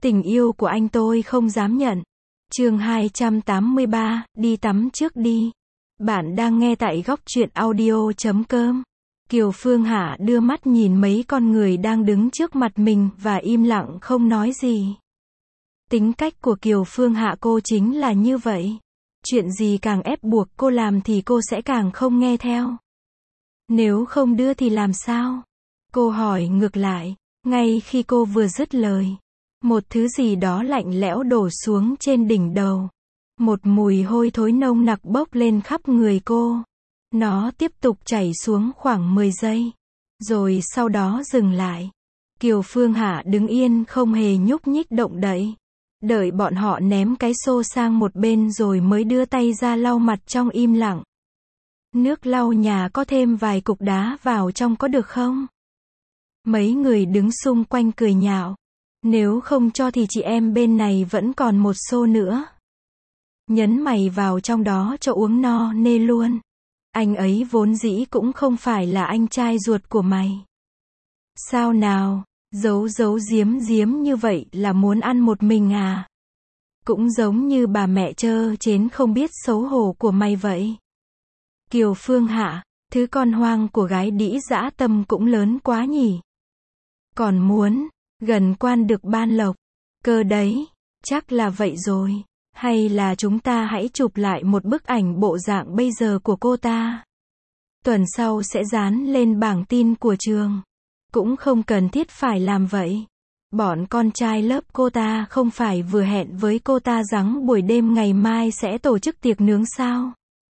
Tình yêu của anh tôi không dám nhận. Chương 283, đi tắm trước đi. Bạn đang nghe tại góc truyện audio.com. Kiều Phương Hạ đưa mắt nhìn mấy con người đang đứng trước mặt mình và im lặng không nói gì. Tính cách của Kiều Phương Hạ cô chính là như vậy. Chuyện gì càng ép buộc cô làm thì cô sẽ càng không nghe theo. Nếu không đưa thì làm sao? Cô hỏi ngược lại. Ngay khi cô vừa dứt lời, một thứ gì đó lạnh lẽo đổ xuống trên đỉnh đầu. Một mùi hôi thối nồng nặc bốc lên khắp người cô. Nó tiếp tục chảy xuống khoảng 10 giây. Rồi sau đó dừng lại. Kiều Phương Hạ đứng yên không hề nhúc nhích động đậy. Đợi bọn họ ném cái xô sang một bên rồi mới đưa tay ra lau mặt trong im lặng. Nước lau nhà có thêm vài cục đá vào trong có được không? Mấy người đứng xung quanh cười nhạo. Nếu không cho thì chị em bên này vẫn còn một xô nữa. Nhấn mày vào trong đó cho uống no nê luôn. Anh ấy vốn dĩ cũng không phải là anh trai ruột của mày. Sao nào, giấu giếm như vậy là muốn ăn một mình à? Cũng giống như bà mẹ trơ trến không biết xấu hổ của mày vậy. Kiều Phương Hạ, thứ con hoang của gái đĩ dã tâm cũng lớn quá nhỉ. Còn muốn gần quan được ban lộc, cơ đấy, chắc là vậy rồi. Hay là chúng ta hãy chụp lại một bức ảnh bộ dạng bây giờ của cô ta. Tuần sau sẽ dán lên bảng tin của trường. Cũng không cần thiết phải làm vậy. Bọn con trai lớp cô ta không phải vừa hẹn với cô ta rằng buổi đêm ngày mai sẽ tổ chức tiệc nướng sao?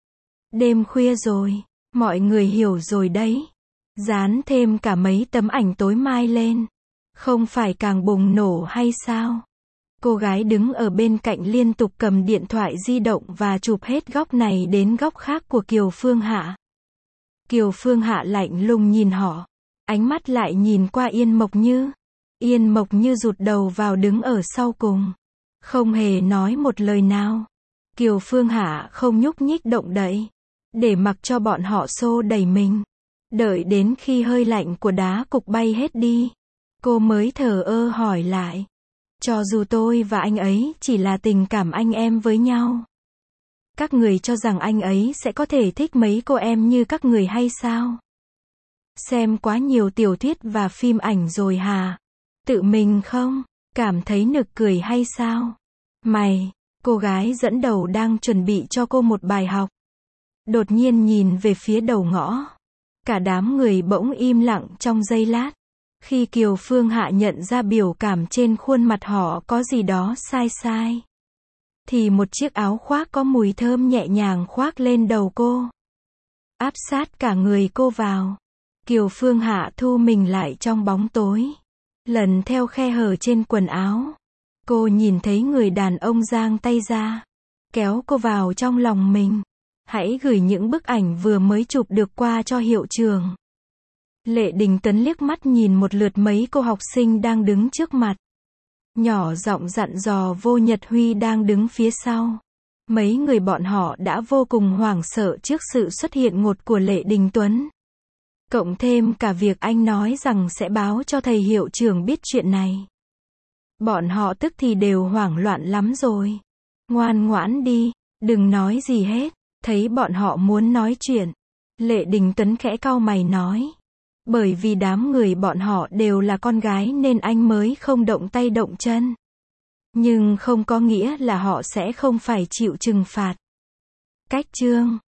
Đêm khuya rồi, mọi người hiểu rồi đấy. Dán thêm cả mấy tấm ảnh tối mai lên. Không phải càng bùng nổ hay sao? Cô gái đứng ở bên cạnh liên tục cầm điện thoại di động và chụp hết góc này đến góc khác của Kiều Phương Hạ. Kiều Phương Hạ lạnh lùng nhìn họ. Ánh mắt lại nhìn qua Yên Mộc Như. Yên Mộc Như rụt đầu vào đứng ở sau cùng. Không hề nói một lời nào. Kiều Phương Hạ không nhúc nhích động đậy. Để mặc cho bọn họ xô đẩy mình. Đợi đến khi hơi lạnh của đá cục bay hết đi. Cô mới thờ ơ hỏi lại. Cho dù tôi và anh ấy chỉ là tình cảm anh em với nhau. Các người cho rằng anh ấy sẽ có thể thích mấy cô em như các người hay sao? Xem quá nhiều tiểu thuyết và phim ảnh rồi hả? Tự mình không? Cảm thấy nực cười hay sao? Mày, cô gái dẫn đầu đang chuẩn bị cho cô một bài học. Đột nhiên nhìn về phía đầu ngõ. Cả đám người bỗng im lặng trong giây lát. Khi Kiều Phương Hạ nhận ra biểu cảm trên khuôn mặt họ có gì đó sai. Thì một chiếc áo khoác có mùi thơm nhẹ nhàng khoác lên đầu cô. Áp sát cả người cô vào. Kiều Phương Hạ thu mình lại trong bóng tối. Lần theo khe hở trên quần áo. Cô nhìn thấy người đàn ông giang tay ra. Kéo cô vào trong lòng mình. Hãy gửi những bức ảnh vừa mới chụp được qua cho hiệu trưởng. Lệ Đình Tuấn liếc mắt nhìn một lượt mấy cô học sinh đang đứng trước mặt. Nhỏ giọng dặn dò Vô Nhật Huy đang đứng phía sau. Mấy người bọn họ đã vô cùng hoảng sợ trước sự xuất hiện ngột của Lệ Đình Tuấn. Cộng thêm cả việc anh nói rằng sẽ báo cho thầy hiệu trưởng biết chuyện này. Bọn họ tức thì đều hoảng loạn lắm rồi. Ngoan ngoãn đi, đừng nói gì hết. Thấy bọn họ muốn nói chuyện. Lệ Đình Tuấn khẽ cau mày nói. Bởi vì đám người bọn họ đều là con gái nên anh mới không động tay động chân. Nhưng không có nghĩa là họ sẽ không phải chịu trừng phạt. Cách chương